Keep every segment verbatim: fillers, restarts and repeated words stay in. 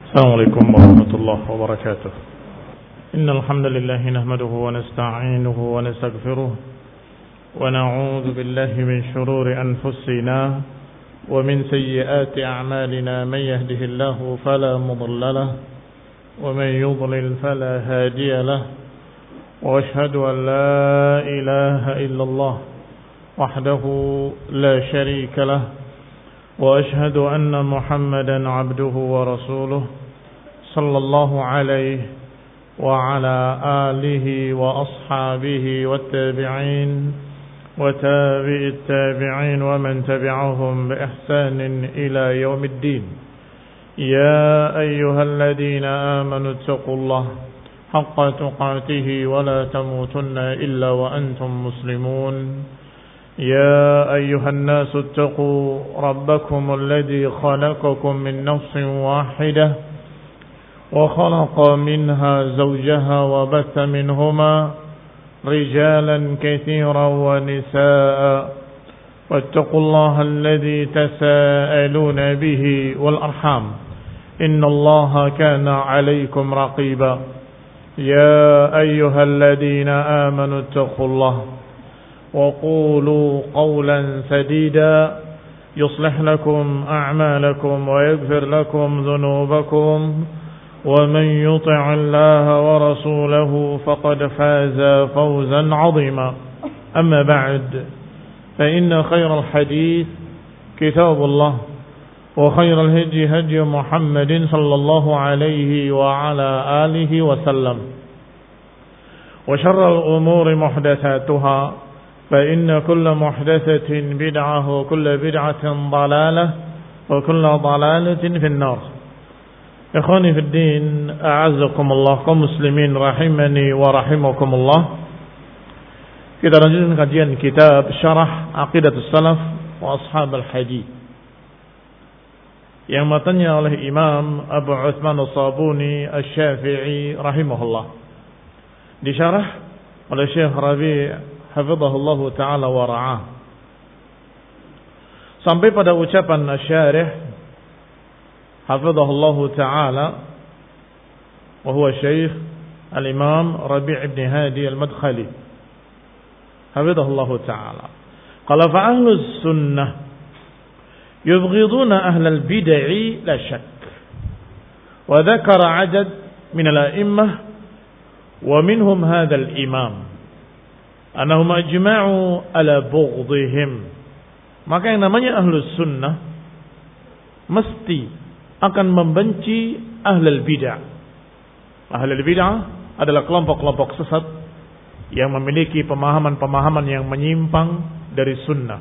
السلام عليكم ورحمة الله وبركاته. إن الحمد لله نحمده ونستعينه ونستغفره ونعوذ بالله من شرور أنفسنا ومن سيئات أعمالنا. من يهده الله فلا مضل له ومن يضلل فلا هادي له، وأشهد أن لا إله إلا الله وحده لا شريك له، وأشهد أن محمدا عبده ورسوله صلى الله عليه وعلى آله وأصحابه والتابعين وتابع التابعين ومن تبعهم بإحسان إلى يوم الدين. يا أيها الذين آمنوا اتقوا الله حق تقاته ولا تموتن إلا وأنتم مسلمون. يا أيها الناس اتقوا ربكم الذي خلقكم من نفس واحدة وخلق منها زوجها وبث منهما رجالا كثيرا ونساء، واتقوا الله الذي تساءلون به والأرحام إن الله كان عليكم رقيبا. يا أيها الذين آمنوا اتقوا الله وقولوا قولا سديدا يصلح لكم أعمالكم ويغفر لكم ذنوبكم، ومن يطع الله ورسوله فقد فاز فوزا عظيما. أما بعد، فإن خير الحديث كتاب الله، وخير الهدي هدي محمد صلى الله عليه وعلى آله وسلم، وشر الأمور محدثاتها، فإن كل محدثة بدعة وكل بدعة ضلالة وكل ضلالة في النار. Ikhwani fi din, a'azzakumullah, kaum muslimin rahimani wa rahimakumullah. Kita lanjutkan kajian kitab Syarah Aqidatus Salaf wa Ashab al-Hadith yang matanya oleh Imam Abu Uthman As-Sabuni Asy-Syafi'i rahimahullah, disyarah oleh Syekh Rabi' hafizahullahu ta'ala wa ra'ah, sampai pada ucapan Asy-Syarih hafizahullahu ta'ala wa huwa Syekh Al-Imam Rabi' ibn Hadi Al-Madkhali hafizahullahu ta'ala. Qala fa ahlus sunnah yubghiduna ahlal bid'ah la shak, wa dhakara 'adad min al-a'immah wa minhum hadha al-imam annahum ajma'u ala bughdihim. Maka yang namanya ahlus sunnah mesti akan membenci ahlul bid'ah. Ahlul bid'ah adalah kelompok-kelompok sesat yang memiliki pemahaman-pemahaman yang menyimpang dari sunnah.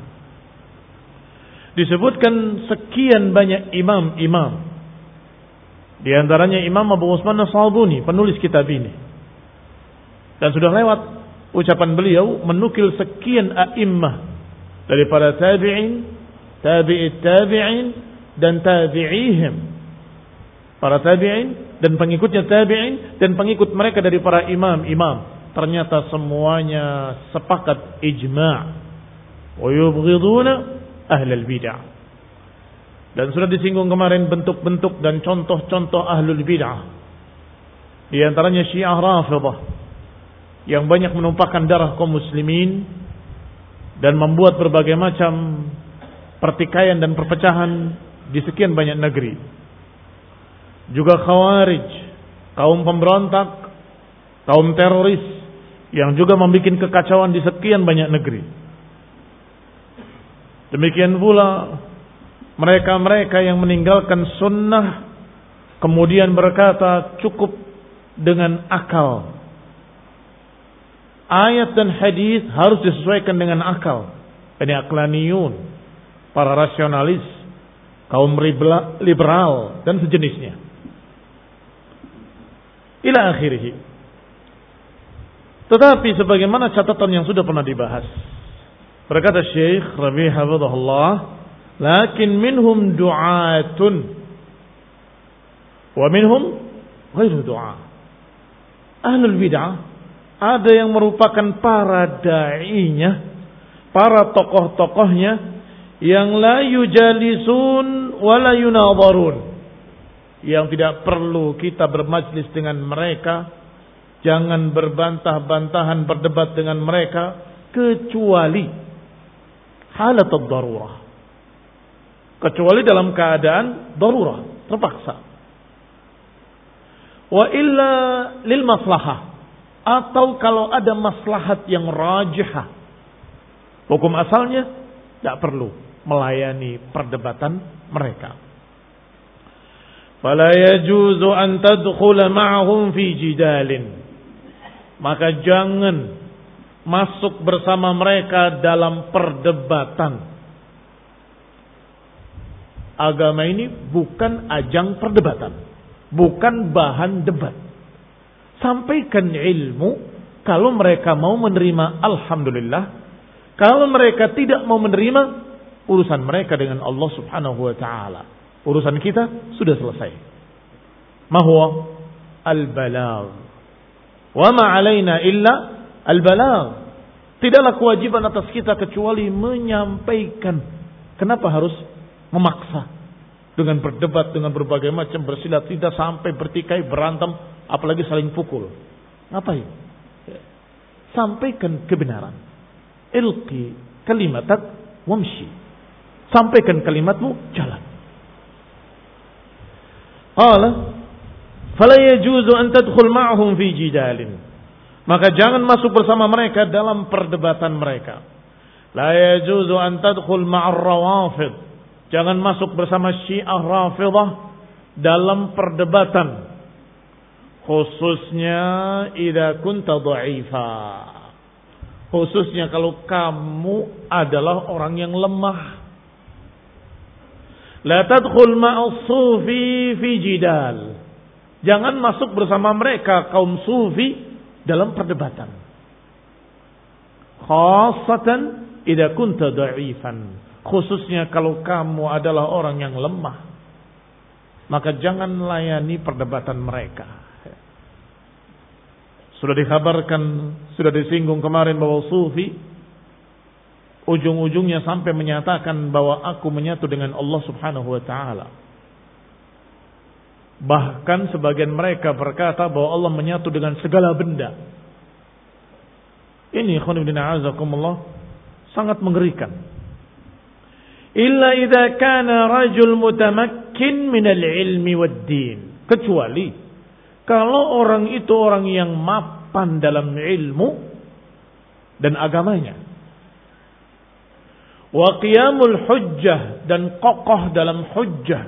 Disebutkan sekian banyak imam-imam, di antaranya Imam Abu Uthman As-Sabuni, penulis kitab ini. Dan sudah lewat ucapan beliau menukil sekian a'immah dari para tabi'in, tabi'it tabi'in dan tabi'ihim, para tabi'in dan pengikutnya tabi'in dan pengikut mereka dari para imam-imam. Ternyata semuanya sepakat ijma' wa yubghiduna ahlul bid'ah. Dan sudah disinggung kemarin bentuk-bentuk dan contoh-contoh ahlul bid'ah. Di antaranya Syiah Rafidhah yang banyak menumpahkan darah kaum muslimin dan membuat berbagai macam pertikaian dan perpecahan di sekian banyak negeri. Juga Khawarij, kaum pemberontak, kaum teroris yang juga membuat kekacauan di sekian banyak negeri. Demikian pula mereka-mereka yang meninggalkan sunnah kemudian berkata cukup dengan akal. Ayat dan hadis harus disesuaikan dengan akal. Ini aqlaniyun, para rasionalis, kaum liberal dan sejenisnya. Ila akhirih. Tetapi sebagaimana catatan yang sudah pernah dibahas, berkata Syekh Rabi' hafizahullah, lakin minhum du'atun wa minhum ghairu du'a. Ahlul bid'ah ada yang merupakan para da'inya, para tokoh-tokohnya yang la yujalisun wa la yunadharun, yang tidak perlu kita bermajlis dengan mereka, jangan berbantah-bantahan berdebat dengan mereka kecuali halat ad-darurah. Kecuali dalam keadaan darurah, terpaksa. Wa illa lil maslahah, atau kalau ada maslahat yang rajihah, hukum asalnya tidak perlu melayani perdebatan mereka. Fala yajuzu an tadkhula ma'ahum fi jidalin, maka jangan masuk bersama mereka dalam perdebatan. Agama ini bukan ajang perdebatan, bukan bahan debat. Sampaikan ilmu. Kalau mereka mau menerima, alhamdulillah. Kalau mereka tidak mau menerima, urusan mereka dengan Allah subhanahu wa ta'ala. Urusan kita sudah selesai. Ma huwa al-balagh. Wa ma alaina illa al-balagh. Tidaklah kewajiban atas kita kecuali menyampaikan. Kenapa harus memaksa dengan berdebat, dengan berbagai macam bersilat, tidak sampai bertikai, berantem, apalagi saling pukul? Ngapain? Sampaikan kebenaran. Ilqi kalimatak wamshi. Sampaikan kalimatmu, jalan. Qala fala yajuzu an tadkhul ma'ahum fi jidalin, maka jangan masuk bersama mereka dalam perdebatan mereka. La yajuzu an tadkhul ma'ar rawafid, jangan masuk bersama Syiah Rafidah dalam perdebatan, khususnya idza kunta dha'ifa, khususnya kalau kamu adalah orang yang lemah. La tadkhul ma'as sufi fi jidal, jangan masuk bersama mereka kaum sufi dalam perdebatan, khassatan idza kunta dha'ifan, khususnya kalau kamu adalah orang yang lemah, maka jangan layani perdebatan mereka. Sudah dikabarkan, sudah disinggung kemarin bahwa sufi ujung-ujungnya sampai menyatakan bahwa aku menyatu dengan Allah subhanahu wa ta'ala. Bahkan sebagian mereka berkata bahwa Allah menyatu dengan segala benda. Ini khonibdina azakumullah sangat mengerikan. Illa idza kana rajul mutamakkin minal ilmi wad din, kecuali kalau orang itu orang yang mapan dalam ilmu dan agamanya. Wa qiyamul hujjah, dan kokoh dalam hujjah.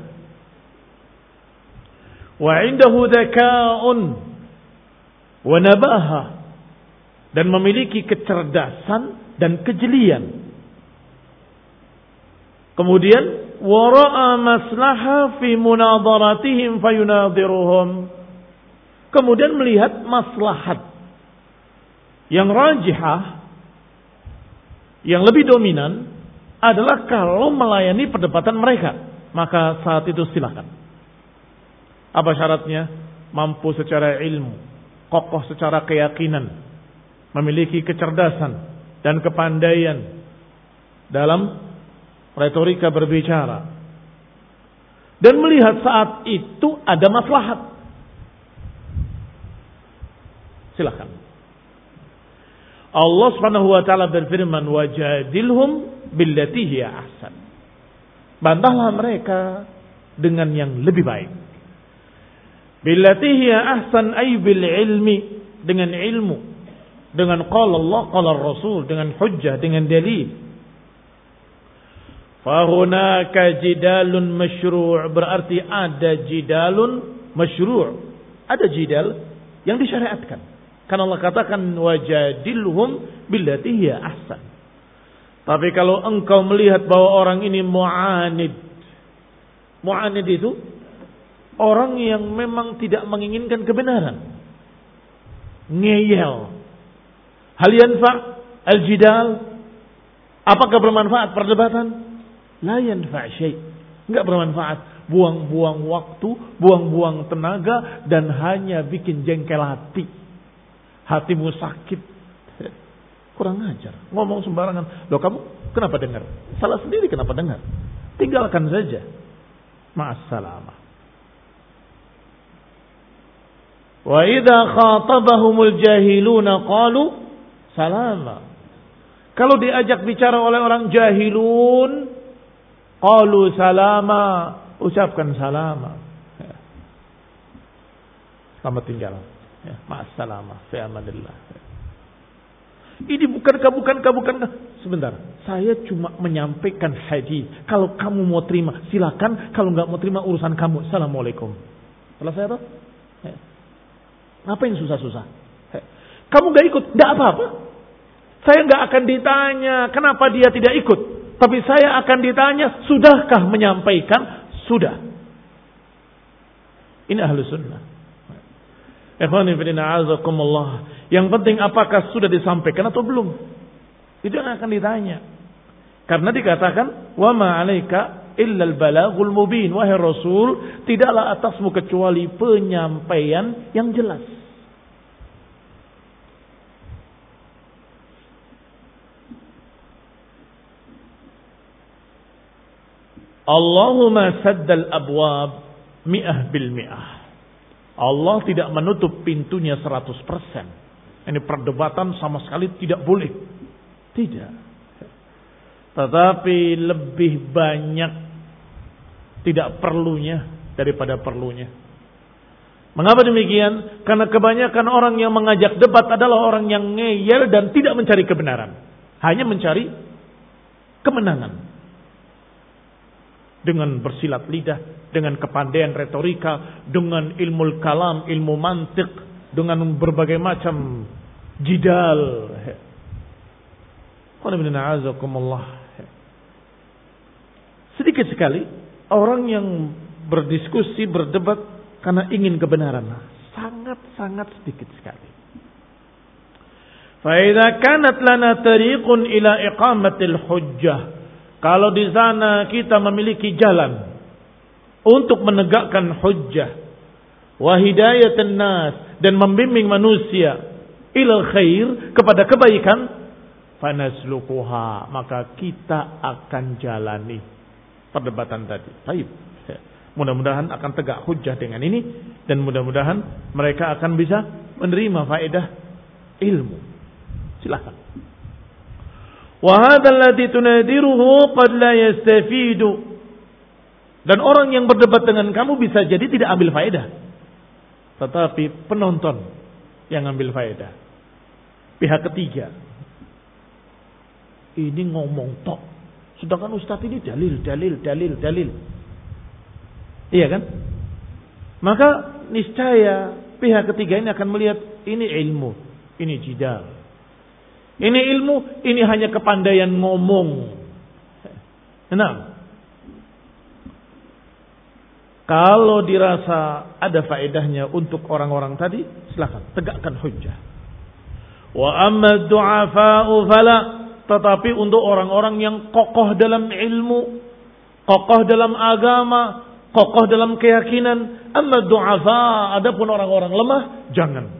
Wa indahu dzaka'un wa nabaha, dan memiliki kecerdasan dan kejelian. Kemudian wa ra'a maslaha fi munadaratihim fayunadiruhum, kemudian melihat maslahat yang rajihah, yang lebih dominan adalah kalau melayani perdebatan mereka, maka saat itu silakan. Apa syaratnya? Mampu secara ilmu, kokoh secara keyakinan, memiliki kecerdasan dan kepandaian dalam retorika berbicara, dan melihat saat itu ada maslahat, silakan. Allah Subhanahu wa taala berfirman, wajadilhum billati hiya ahsan, bantahlah mereka dengan yang lebih baik. Billati hiya ahsan ay bil ilmi, dengan ilmu, dengan qala Allah qala Rasul, dengan hujjah, dengan dalil. Fa hunaka jidalun masyru', berarti ada jidalun masyru', ada jidal yang disyariatkan. Karena Allah katakan wajadilhum billati hiya ahsan. Tapi kalau engkau melihat bahwa orang ini mu'anid, mu'anid itu orang yang memang tidak menginginkan kebenaran, ngeyel. Hal yanfa' al-jidal, apakah bermanfaat perdebatan? La yanfa' syai', enggak bermanfaat. Buang-buang waktu, buang-buang tenaga, dan hanya bikin jengkel hati. Hatimu sakit. Kurang ajar, ngomong sembarangan. Loh, kamu kenapa dengar? Salah sendiri kenapa dengar? Tinggalkan saja. Ma'assalamah. Wa idza khatabahumul jahiluna qalu salama. Kalau diajak bicara oleh orang jahilun, qalu salama, ucapkan salama. Ya. Selamat tinggal. Ya, ma'assalamah, fi amanillah. Ini bukankah, bukankah, bukankah. Sebentar, saya cuma menyampaikan hadis. Kalau kamu mau terima, silakan. Kalau nggak mau terima, urusan kamu. Assalamualaikum. Selesai toh? Ya. Ngapain susah-susah? Ya. Kamu nggak ikut, nggak apa-apa. Saya nggak akan ditanya kenapa dia tidak ikut. Tapi saya akan ditanya, sudahkah menyampaikan? Sudah. Ini ahlu sunnah. Ikhwani fillah, azakumullah. Yang penting apakah sudah disampaikan atau belum. Itu yang akan ditanya. Karena dikatakan, wa ma 'alaika illa al-balaghul mubin. Wahai Rasul, tidaklah atasmu kecuali penyampaian yang jelas. Allahumma saddal abwab mi'ah bil mi'ah. Allah tidak menutup pintunya seratus persen. Ini perdebatan sama sekali tidak boleh. Tidak. Tetapi lebih banyak tidak perlunya daripada perlunya. Mengapa demikian? Karena kebanyakan orang yang mengajak debat adalah orang yang ngeyel dan tidak mencari kebenaran. Hanya mencari kemenangan. Dengan bersilat lidah, dengan kepandaian retorika, dengan ilmu kalam, ilmu mantik, dengan berbagai macam jidal. Sedikit sekali orang yang berdiskusi, berdebat karena ingin kebenaran. Sangat-sangat sedikit sekali. Fa idza kanat lana tariqun ila iqamatil hujjah. Kalau di sana kita memiliki jalan untuk menegakkan hujjah, wa hidayatan nas, dan membimbing manusia ilal khair, kepada kebaikan, fanasluquha, maka kita akan jalani perdebatan tadi. Baik. Mudah-mudahan akan tegak hujjah dengan ini, dan mudah-mudahan mereka akan bisa menerima faedah ilmu. Silakan. وَهَذَا الَّذِي تُنَادِرُهُ قَدْ لَا يَسْتَفِيدُ. Dan orang yang berdebat dengan kamu bisa jadi tidak ambil faedah. Tetapi penonton yang ambil faedah. Pihak ketiga. Ini ngomong tok. Sedangkan ustadz ini dalil, dalil, dalil, dalil. Iya kan? Maka niscaya pihak ketiga ini akan melihat ini ilmu, ini jidal. Ini ilmu, ini hanya kepandaian ngomong. Nah, kalau dirasa ada faedahnya untuk orang-orang tadi, silakan tegakkan hujjah. Wa amma du'afa'u fala, tetapi untuk orang-orang yang kokoh dalam ilmu, kokoh dalam agama, kokoh dalam keyakinan, amma du'afa, adapun orang-orang lemah, jangan.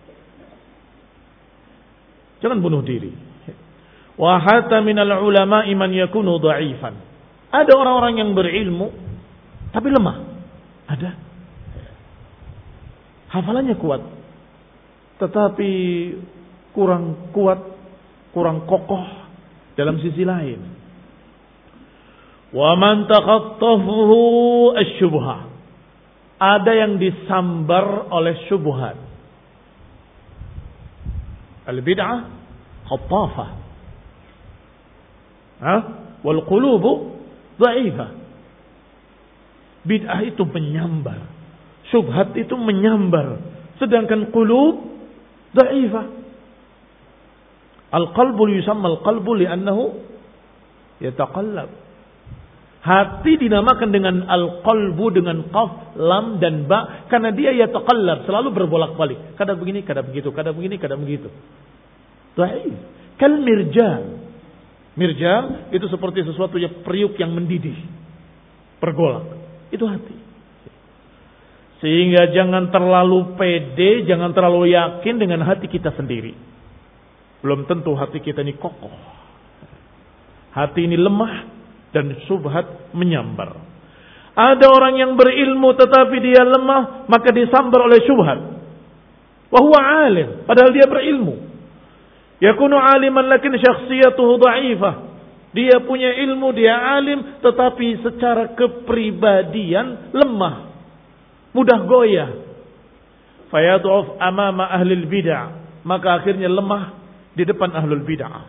Jangan bunuh diri. Wa hatta minal ulama'i man yakunu dha'ifan. Ada orang-orang yang berilmu tapi lemah. Ada. Hafalannya kuat tetapi kurang kuat, kurang kokoh dalam sisi lain. Wa man takhattafuhu asy-syubhah. Ada yang disambar oleh syubhat. Al-bid'ah khattafah. Ha? Wal qulubu dha'ifah. Bid'ah itu menyambar, syubhat itu menyambar, sedangkan qulub dha'ifah. Al-qalbu yusamma al-qalbu li'annahu yataqallab. Hati dinamakan dengan al-qalbu dengan qaf, lam dan ba karena dia yataqallab, selalu berbolak-balik. Kadang begini, kadang begitu, kadang begini, kadang begitu. Dhaif. Kal mirjal. Mirjal itu seperti sesuatu yang periuk yang mendidih, bergolak. Itu hati. Sehingga jangan terlalu pede, jangan terlalu yakin dengan hati kita sendiri. Belum tentu hati kita ini kokoh. Hati ini lemah dan syubhat menyambar. Ada orang yang berilmu tetapi dia lemah, maka disambar oleh syubhat. Wa huwa alim, padahal dia berilmu. Yakunu aliman lakin syakhsiyatuhu dha'ifah. Dia punya ilmu, dia alim, tetapi secara kepribadian lemah, mudah goyah. Fayad'uf amama ahlil bid'ah, maka akhirnya lemah di depan ahlul bid'ah.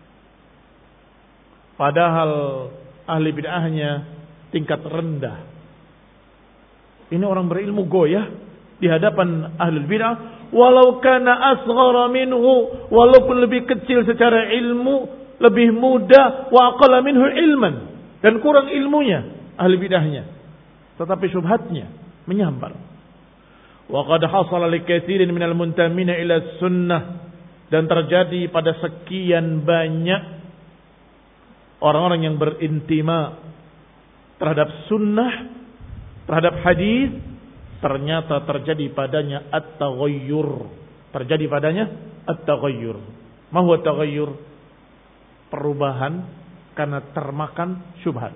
Padahal ahli bid'ahnya tingkat rendah. Ini orang berilmu goyah di hadapan ahlul bid'ah, walau kana asghara minhu, walaupun lebih kecil secara ilmu, lebih muda, wa aqalla minhu ilman, dan kurang ilmunya ahli bid'ahnya, tetapi syubhatnya menyambar. Wa qad hasala likatsirin minal muntamina ila sunnah, dan terjadi pada sekian banyak orang-orang yang berintima terhadap sunnah, terhadap hadis, ternyata terjadi padanya at-taghayyur. Terjadi padanya at-taghayyur. Ma huwa at-taghayyur? Perubahan karena termakan syubhat.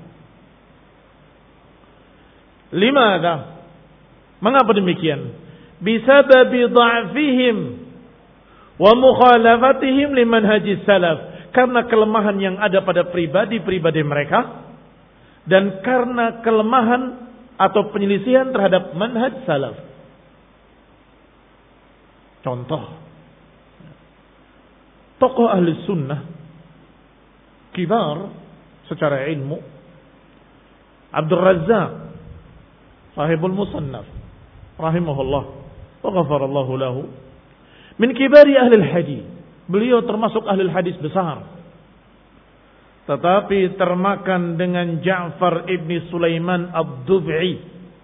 Limadha? Mengapa demikian? Bisababi dha'fihim wa mukhalafatihim liman hajis salaf. Karena kelemahan yang ada pada pribadi-pribadi mereka, dan karena kelemahan atau penyelisihan terhadap manhaj salaf. Contoh, tokoh ahli sunnah kibar secara ilmu, Abdul Razzaq sahibul Musannaf rahimahullah wa ghafarallahu lahu, min kibari ahli hadis. Beliau termasuk ahli hadis besar, tetapi termakan dengan Ja'far ibni Sulaiman ad-Dub'i,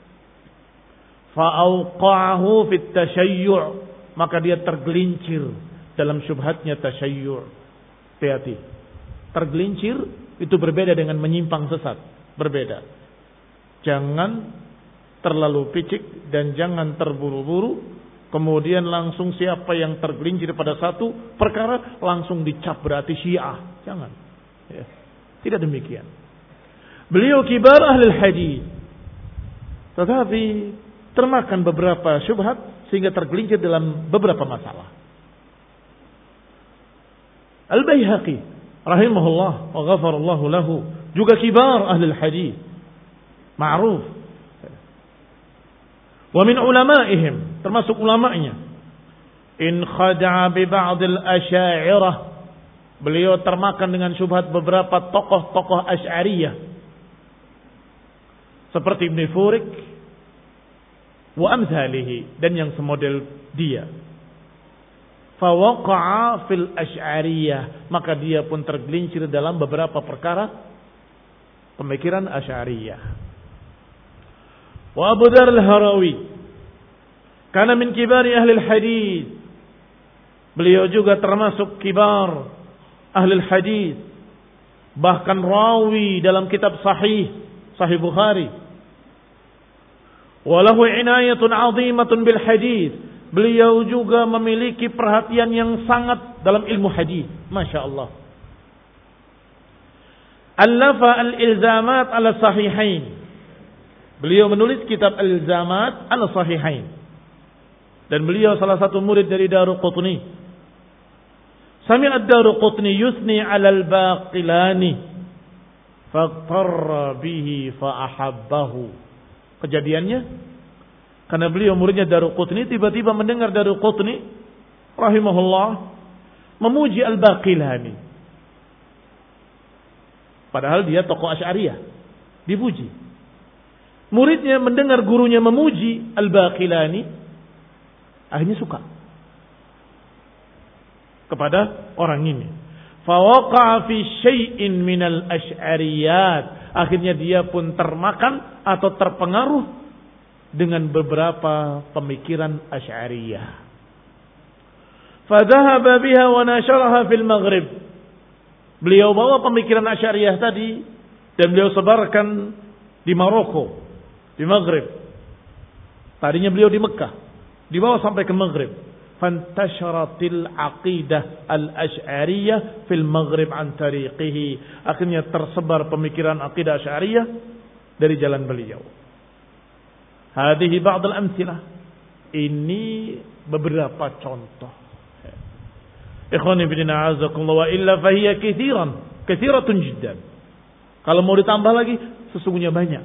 fa'auqa'ahu fit tashayyu', maka dia tergelincir dalam syubhatnya tasyayyu'. Hati-hati, tergelincir itu berbeda dengan menyimpang sesat, berbeda. Jangan terlalu picik dan jangan terburu-buru, kemudian langsung siapa yang tergelincir pada satu perkara langsung dicap berarti Syiah. Jangan. Ya. Tidak demikian. Beliau kibar ahli hadis, tetapi termakan beberapa syubhat sehingga tergelincir dalam beberapa masalah. Al-Baihaqi rahimahullah wa ghafarallahu lahu juga kibar ahli hadis, ma'ruf. Wa min ulama'ihim, termasuk ulama'nya, in khada'a bi ba'd al-asy'ariyah, beliau termakan dengan syubhat beberapa tokoh-tokoh Asy'ariyah seperti Ibn Furik wa amsalihi, dan yang semodel dia. Fa waqa'a fil Asy'ariyah, maka dia pun tergelincir dalam beberapa perkara pemikiran Asy'ariyah. Wa Abu Dzar al-Harawi kana min kibari ahli hadis, beliau juga termasuk kibar ahli hadis, bahkan rawi dalam kitab sahih Sahih Bukhari. Walahu inayatun 'azimatun bil hadis, beliau juga memiliki perhatian yang sangat dalam ilmu hadis, Masya Allah. Allafa al-ilzamat ala sahihain, beliau menulis kitab al-ilzamat ala sahihain, dan beliau salah satu murid dari Daruqutni. Sami'a ad-Daruqutni yusni 'ala al-Baqilani faqtarra bihi fa ahabbahu. Kejadiannya karena beliau muridnya Daruqutni, tiba-tiba mendengar Daruqutni rahimahullah memuji al-Baqilani, padahal dia tokoh Asy'ariyah, dipuji. Muridnya mendengar gurunya memuji al-Baqilani, akhirnya suka kepada orang ini. Fawaqa'a fi syai'in minal asy'ariyat, akhirnya dia pun termakan atau terpengaruh dengan beberapa pemikiran Asy'ariyah. Fadhahaba biha wa nasharaha fil Maghrib, beliau bawa pemikiran Asy'ariyah tadi dan beliau sebarkan di Maroko, di Maghrib. Tadinya beliau di Mekah, dibawa sampai ke Maghrib. Fantasharatil aqidah al-Asy'ariyah fil Maghrib an tariqihi, akhirnya tersebar pemikiran aqidah Asy'ariyah dari jalan beliau. Hadhihi ba'd al-amtsilah, Ini beberapa contoh. Ikhwani fillah azakumullah wa illa fahiya katsiran, katsiratun jiddan. Kalau mau ditambah lagi sesungguhnya banyak.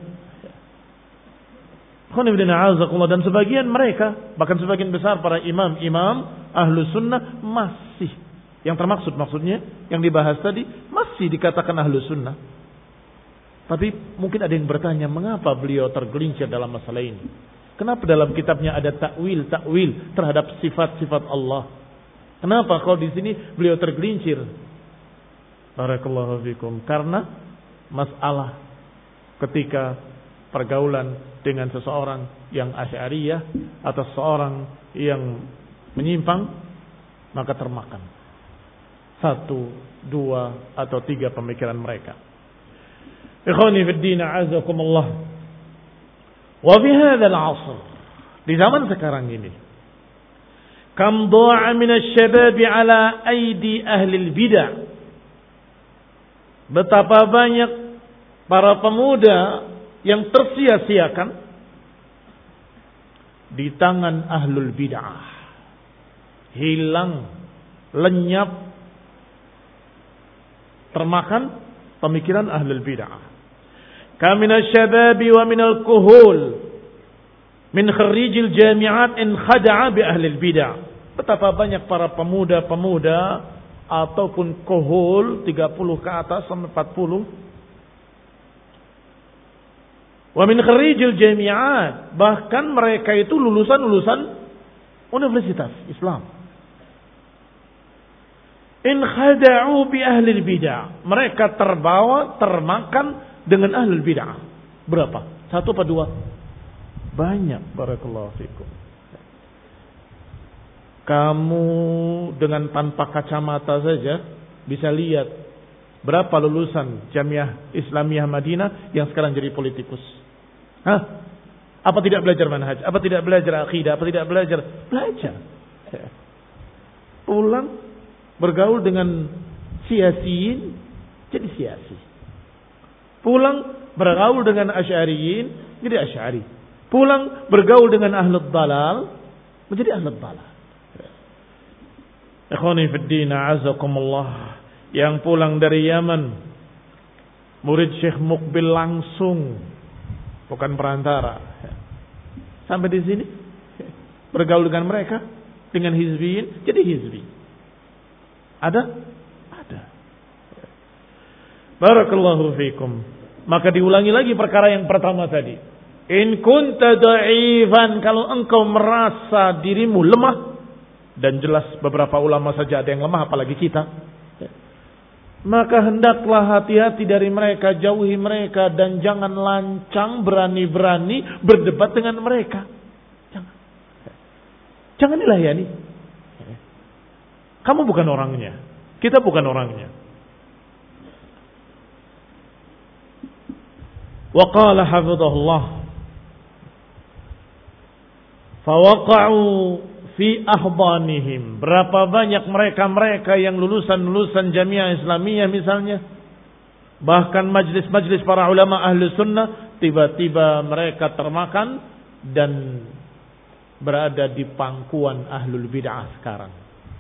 Ikhwani fillah azakumullah, dan sebagian mereka, bahkan sebagian besar para imam-imam ahlu sunnah masih, yang termaksud maksudnya yang dibahas tadi masih dikatakan ahlu sunnah. Tapi mungkin ada yang bertanya, mengapa beliau tergelincir dalam masalah ini? Kenapa dalam kitabnya ada takwil-takwil terhadap sifat-sifat Allah? Kenapa kalau di sini beliau tergelincir? Barakallahu fikum. Karena masalah ketika pergaulan dengan seseorang yang Asy'ariyah atau seseorang yang menyimpang, maka termakan satu, dua atau tiga pemikiran mereka. Ikhwani fid din a'azakumullah. Wa fi hadzal 'asr, di zaman sekarang ini, kam dha'a min asy-syabab 'ala aidi ahli al-bid'ah. Betapa banyak para pemuda yang tersia-siakan di tangan ahlul bid'ah. Hilang, lenyap, termakan pemikiran ahlul bid'ah. Kamina syababi wa minal kuhul min kharijil jami'at in khada'a bi ahlil bid'ah. Betapa banyak para pemuda-pemuda ataupun kuhul tiga puluh ke atas sampai empat puluh. Wa min kharijil jami'at, bahkan mereka itu lulusan-lulusan universitas Islam. In khada'u bi ahlil bid'ah, mereka terbawa, termakan dengan ahlul bid'ah. Berapa? Satu apa dua? Banyak. Barakallahu fikum. Kamu dengan tanpa kacamata saja bisa lihat berapa lulusan Jamiah Islamiyah Madinah yang sekarang jadi politikus. Hah? Apa tidak belajar manhaj? Apa tidak belajar akidah? Apa tidak belajar? Belajar. Pulang bergaul dengan siasiin, jadi siasi. Pulang bergaul dengan asy'ariyin, jadi asy'ari. Pulang bergaul dengan ahlul dalal, menjadi ahlul dalal. Ikhwani fid din a'azakumullah, yang pulang dari Yaman, murid Syekh Muqbil langsung, bukan perantara. Sampai di sini bergaul dengan mereka, dengan hizbiyin, jadi hizbi. Ada? Ada. Barakallahu fikum. Maka diulangi lagi perkara yang pertama tadi. In kunta da'ifan, kalau engkau merasa dirimu lemah, dan jelas beberapa ulama saja ada yang lemah, apalagi kita, maka hendaklah hati-hati dari mereka, jauhi mereka, dan jangan lancang berani-berani berdebat dengan mereka. Jangan. Jangan dilayani. Kamu bukan orangnya, kita bukan orangnya. Wa qala hafidhahullah, fawaqa'u fi ahdanihim. Berapa banyak mereka-mereka yang lulusan-lulusan Jamiah Islamiyah misalnya, bahkan majlis-majlis para ulama ahli sunnah, tiba-tiba mereka termakan dan berada di pangkuan ahlul bid'ah sekarang.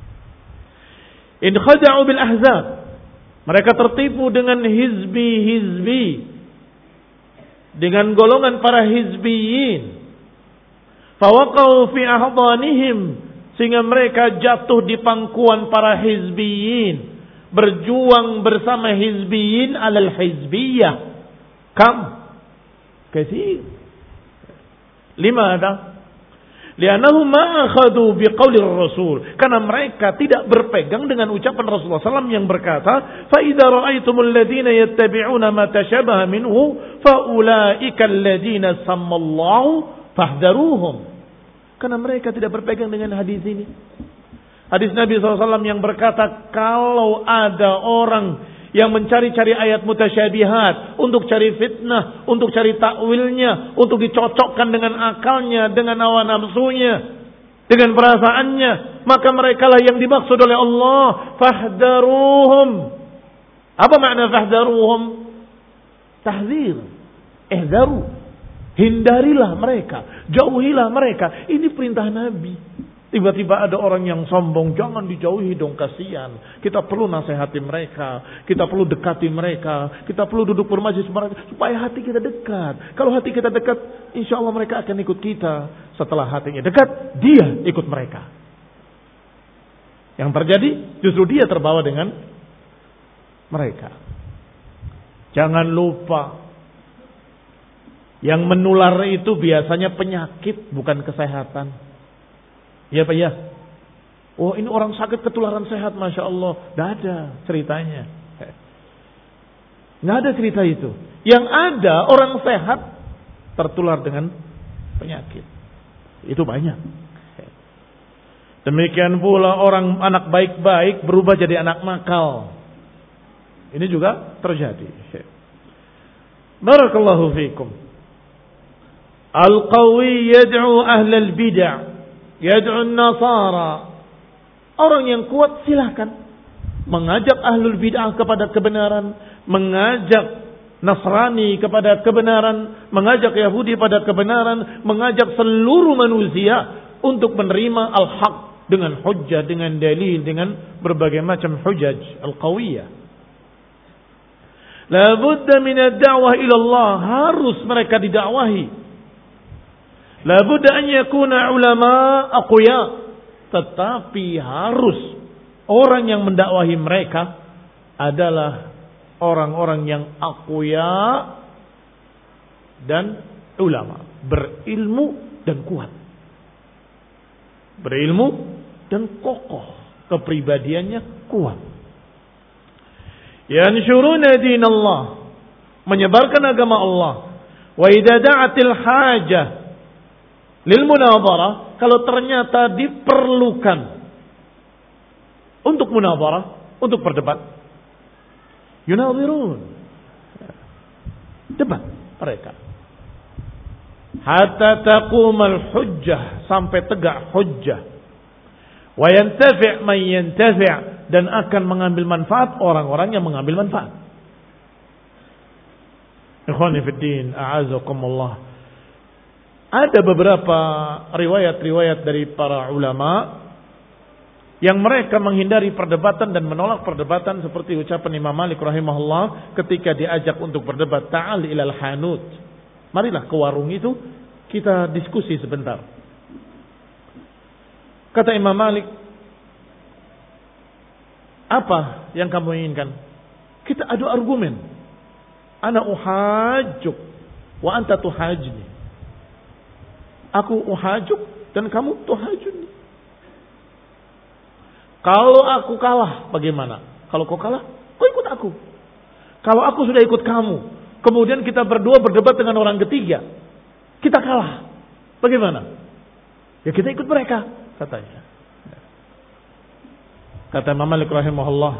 In khada'u bil ahzab, mereka tertipu dengan hizbi-hizbi, dengan golongan para hizbiyin. Fawaqau fi ahdanihim, sehingga mereka jatuh di pangkuan para hizbiyin, berjuang bersama hizbiyin alal hizbiyah. Kam? Katsir. Limadha? Li'annahum ma akhadhu biqauli Rasul, karena mereka tidak berpegang dengan ucapan Rasulullah sallallahu alaihi wasallam yang berkata, fa idza ra'aitumul ladzina yattabi'una ma tashabaha minhu fa ulaika alladzina sammallahu fahdharuhum. Karena mereka tidak berpegang dengan hadis ini. Hadis Nabi sallallahu alaihi wasallam yang berkata, kalau ada orang yang mencari-cari ayat mutasyabihat untuk cari fitnah, untuk cari takwilnya, untuk dicocokkan dengan akalnya, dengan hawa nafsunya, dengan perasaannya, maka merekalah yang dimaksud oleh Allah. Fahdaruhum. Apa makna fahdaruhum? Tahzir. Ihdaru. Hindarilah mereka, jauhilah mereka. Ini perintah Nabi. Tiba-tiba ada orang yang sombong, jangan dijauhi dong, kasihan. Kita perlu nasihati mereka, kita perlu dekati mereka, kita perlu duduk bermajlis mereka supaya hati kita dekat. Kalau hati kita dekat, insya Allah mereka akan ikut kita. Setelah hatinya dekat, dia ikut mereka. Yang terjadi justru dia terbawa dengan mereka. Jangan lupa, yang menular itu biasanya penyakit, bukan kesehatan. Ya Pak ya. Oh ini orang sakit ketularan sehat, Masya Allah. Tidak ada ceritanya. Tidak ada cerita itu. Yang ada orang sehat tertular dengan penyakit. Itu banyak. Demikian pula orang anak baik-baik berubah jadi anak nakal. Ini juga terjadi. Barakallahu fiikum. Al-qawi yad'u ahlal bid'ah, yad'u an-nasara. Orang yang kuat silakan mengajak ahlul bid'ah kepada kebenaran, mengajak Nasrani kepada kebenaran, mengajak Yahudi pada kebenaran, mengajak seluruh manusia untuk menerima al-haq dengan hujjah, dengan dalil, dengan berbagai macam hujjaj al-qawiyah. La budda min ad-da'wah ila Allah, harus mereka didakwahi. La budda an yakuna ulama aqwiya, tetapi harus orang yang mendakwahi mereka adalah orang-orang yang aqwiya dan ulama, berilmu dan kuat. Berilmu dan kokoh, kepribadiannya kuat. Yanshuruna dinallah, menyebarkan agama Allah. Wa idza da'atil hajah lil munadharah, kalau ternyata diperlukan untuk munadharah, untuk berdebat, yunadhirun, debat mereka. Hatta taqumal hujjah, sampai tegak hujjah. Wa yantafi' man yantafi', dan akan mengambil manfaat orang-orang yang mengambil manfaat. Ikhwani fid din, a'azakumullah. Ada beberapa riwayat-riwayat dari para ulama yang mereka menghindari perdebatan dan menolak perdebatan, seperti ucapan Imam Malik rahimahullah ketika diajak untuk berdebat, ta'al ilal hanut, marilah ke warung itu kita diskusi sebentar. Kata Imam Malik, apa yang kamu inginkan? Kita adu argumen. Ana uhajjuk wa anta tuhajni. Aku uhajuk dan kamu tuhajuni. Kalau aku kalah bagaimana? Kalau kau kalah, kau ikut aku. Kalau aku sudah ikut kamu, kemudian kita berdua berdebat dengan orang ketiga, kita kalah, bagaimana? Ya kita ikut mereka, katanya. Kata Imam Malik rahimahullah,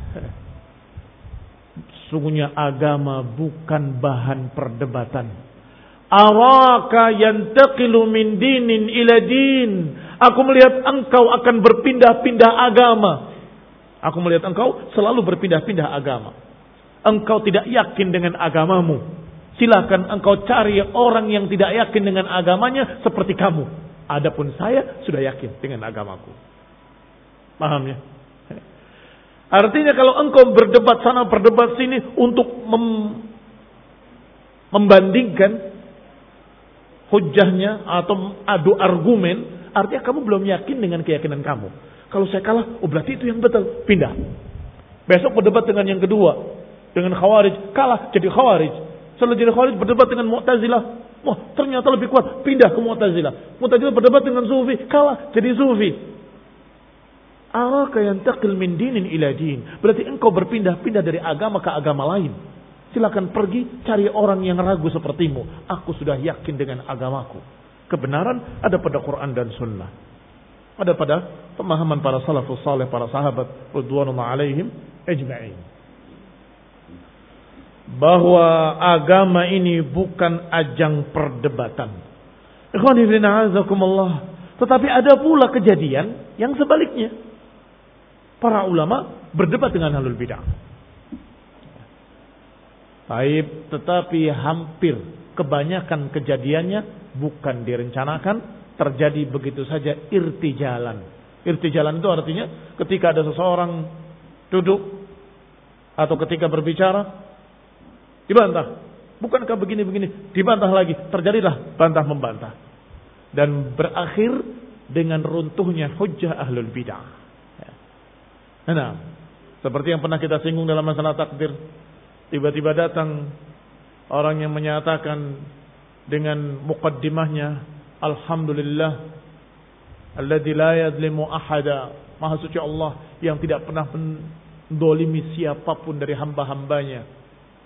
sungguhnya agama bukan bahan perdebatan. Araka yantaqilu min dinin ila din. Aku melihat engkau akan berpindah-pindah agama. Aku melihat engkau selalu berpindah-pindah agama. Engkau tidak yakin dengan agamamu. Silakan engkau cari orang yang tidak yakin dengan agamanya seperti kamu. Adapun saya sudah yakin dengan agamaku. Paham ya? Artinya kalau engkau berdebat sana berdebat sini untuk mem- membandingkan hujahnya atau adu argumen, artinya kamu belum yakin dengan keyakinan kamu. Kalau saya kalah, oh berarti itu yang betul, pindah. Besok berdebat dengan yang kedua, dengan Khawarij, kalah jadi Khawarij. Setelah jadi Khawarij berdebat dengan Mu'tazilah, wah ternyata lebih kuat, pindah ke Mu'tazilah. Mu'tazilah berdebat dengan Sufi, kalah jadi Sufi. Araka yantaqil min dinin ila din, berarti engkau berpindah-pindah dari agama ke agama lain. Silakan pergi cari orang yang ragu sepertimu. Aku sudah yakin dengan agamaku. Kebenaran ada pada Quran dan Sunnah. Ada pada pemahaman para salafus saleh, para sahabat radhiyallahu alaihim ajma'in. Bahwa agama ini bukan ajang perdebatan. Ikhwani fillah azakumullah. Tetapi ada pula kejadian yang sebaliknya. Para ulama berdebat dengan ahlul bid'ah. Baik, tetapi hampir kebanyakan kejadiannya bukan direncanakan, terjadi begitu saja irtijalan. Irtijalan itu artinya ketika ada seseorang duduk atau ketika berbicara dibantah. Bukankah begini-begini? Dibantah lagi. Terjadilah bantah membantah. Dan berakhir dengan runtuhnya hujjah ahlul bid'ah. Nah, seperti yang pernah kita singgung dalam masalah takdir. Tiba-tiba datang orang yang menyatakan dengan muqaddimahnya, Alhamdulillah alladzi la yadlimu ahada. Maha suci Allah yang tidak pernah mendolimi siapapun dari hamba-hambanya.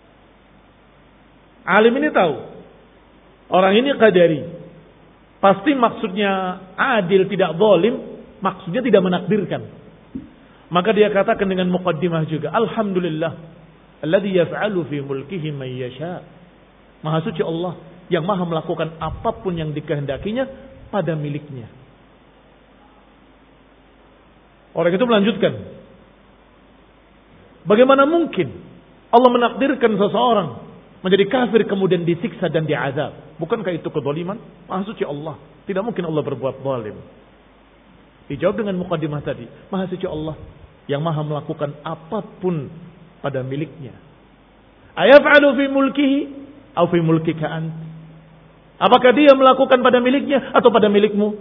Alim ini tahu orang ini qadari. Pasti maksudnya adil, tidak zalim, maksudnya tidak menakdirkan. Maka dia katakan dengan muqaddimah juga, Alhamdulillah alladzi yaf'alu fi mulkihi man yasha. Maha suci Allah yang maha melakukan apapun yang dikehendakinya pada miliknya. Orang itu melanjutkan, bagaimana mungkin Allah menakdirkan seseorang menjadi kafir kemudian disiksa dan diazab? Bukankah itu kezaliman? Maha suci Allah, tidak mungkin Allah berbuat zalim. Dijawab dengan muqaddimah tadi, Maha suci Allah yang maha melakukan apapun pada miliknya. Ayaf'alu fi mulkihi atau fi mulkika ant? Apakah dia melakukan pada miliknya atau pada milikmu?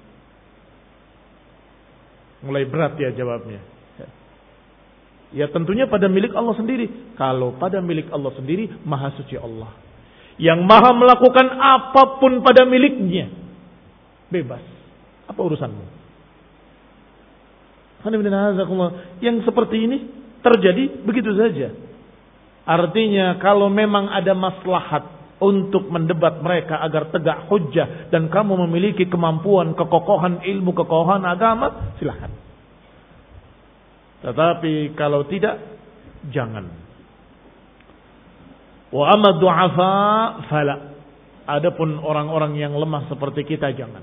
Mulai berat ya jawabnya. Ya tentunya pada milik Allah sendiri. Kalau pada milik Allah sendiri, maha suci Allah yang maha melakukan apapun pada miliknya, bebas. Apa urusanmu? Yang seperti ini terjadi begitu saja. Artinya kalau memang ada maslahat untuk mendebat mereka agar tegak hujjah dan kamu memiliki kemampuan, kekokohan ilmu, kekokohan agama, silakan. Tetapi kalau tidak, jangan. Wa amma du'afa fala. Adapun orang-orang yang lemah seperti kita, jangan.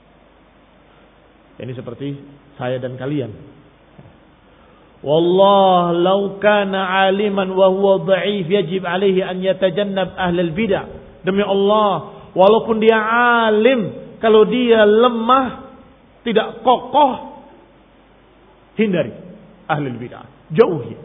Ini seperti saya dan kalian. Wallah law kana aliman wa huwa dha'if yajib alaihi an yatajannab ahlal bid'ah. Demi Allah, walaupun dia alim, kalau dia lemah, tidak kokoh, hindari ahlul bid'ah, jauhi.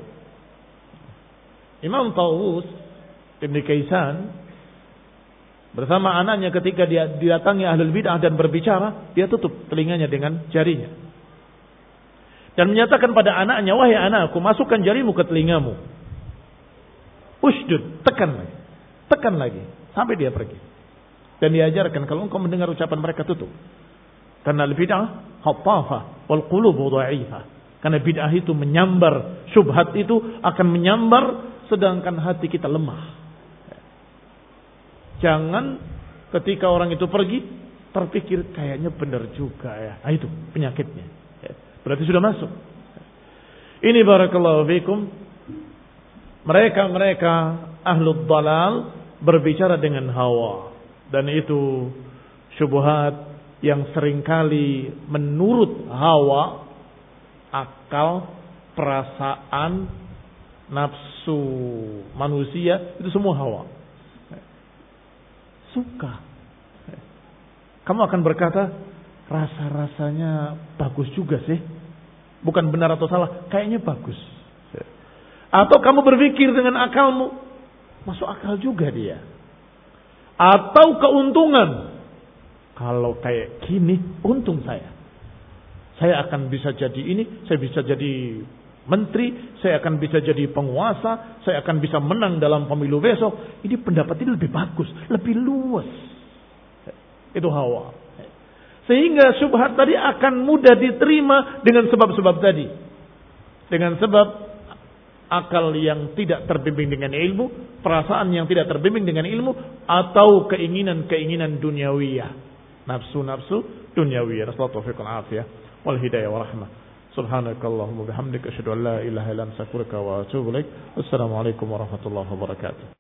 Imam Tawus Ibn Kaisan bersama anaknya ketika dia didatangi ahlul bid'ah dan berbicara, dia tutup telinganya dengan jarinya dan menyatakan pada anaknya, wahai anakku, masukkan jarimu ke telingamu, usdud, tekan lagi, tekan lagi sampai dia pergi. Dan diajarkan kalau engkau mendengar ucapan mereka, tutup, karena al-bid'ah hattafa wal qulubu dha'ifah. Karena bid'ah itu menyambar, syubhat itu akan menyambar, sedangkan hati kita lemah. Jangan ketika orang itu pergi terpikir kayaknya benar juga ya. Nah, itu penyakitnya. Berarti sudah masuk. Ini barakallahu fikum, mereka-mereka ahlul dalal berbicara dengan hawa, dan itu syubhat yang seringkali menurut hawa, akal, perasaan, nafsu manusia, itu semua hawa. Suka. Kamu akan berkata, rasa-rasanya bagus juga sih. Bukan benar atau salah, kayaknya bagus. Atau kamu berpikir dengan akalmu, masuk akal juga dia. Atau keuntungan, kalau kayak gini, untung saya. Saya akan bisa jadi ini, saya bisa jadi menteri, saya akan bisa jadi penguasa, saya akan bisa menang dalam pemilu besok. Ini pendapat ini lebih bagus, lebih luas. Itu hawa. Sehingga syubhat tadi akan mudah diterima dengan sebab-sebab tadi. Dengan sebab akal yang tidak terbimbing dengan ilmu, perasaan yang tidak terbimbing dengan ilmu, atau keinginan-keinginan duniawiyah. Nafsu-nafsu duniawiyah. Rasulullah taufiq wal afiyah wal hidayah wa rahmah. Subhanakallahumma bihamdika asyhadu an la ilaha illa anta astaghfiruka wa atubu ilaik. Wassalamualaikum warahmatullahi wabarakatuh.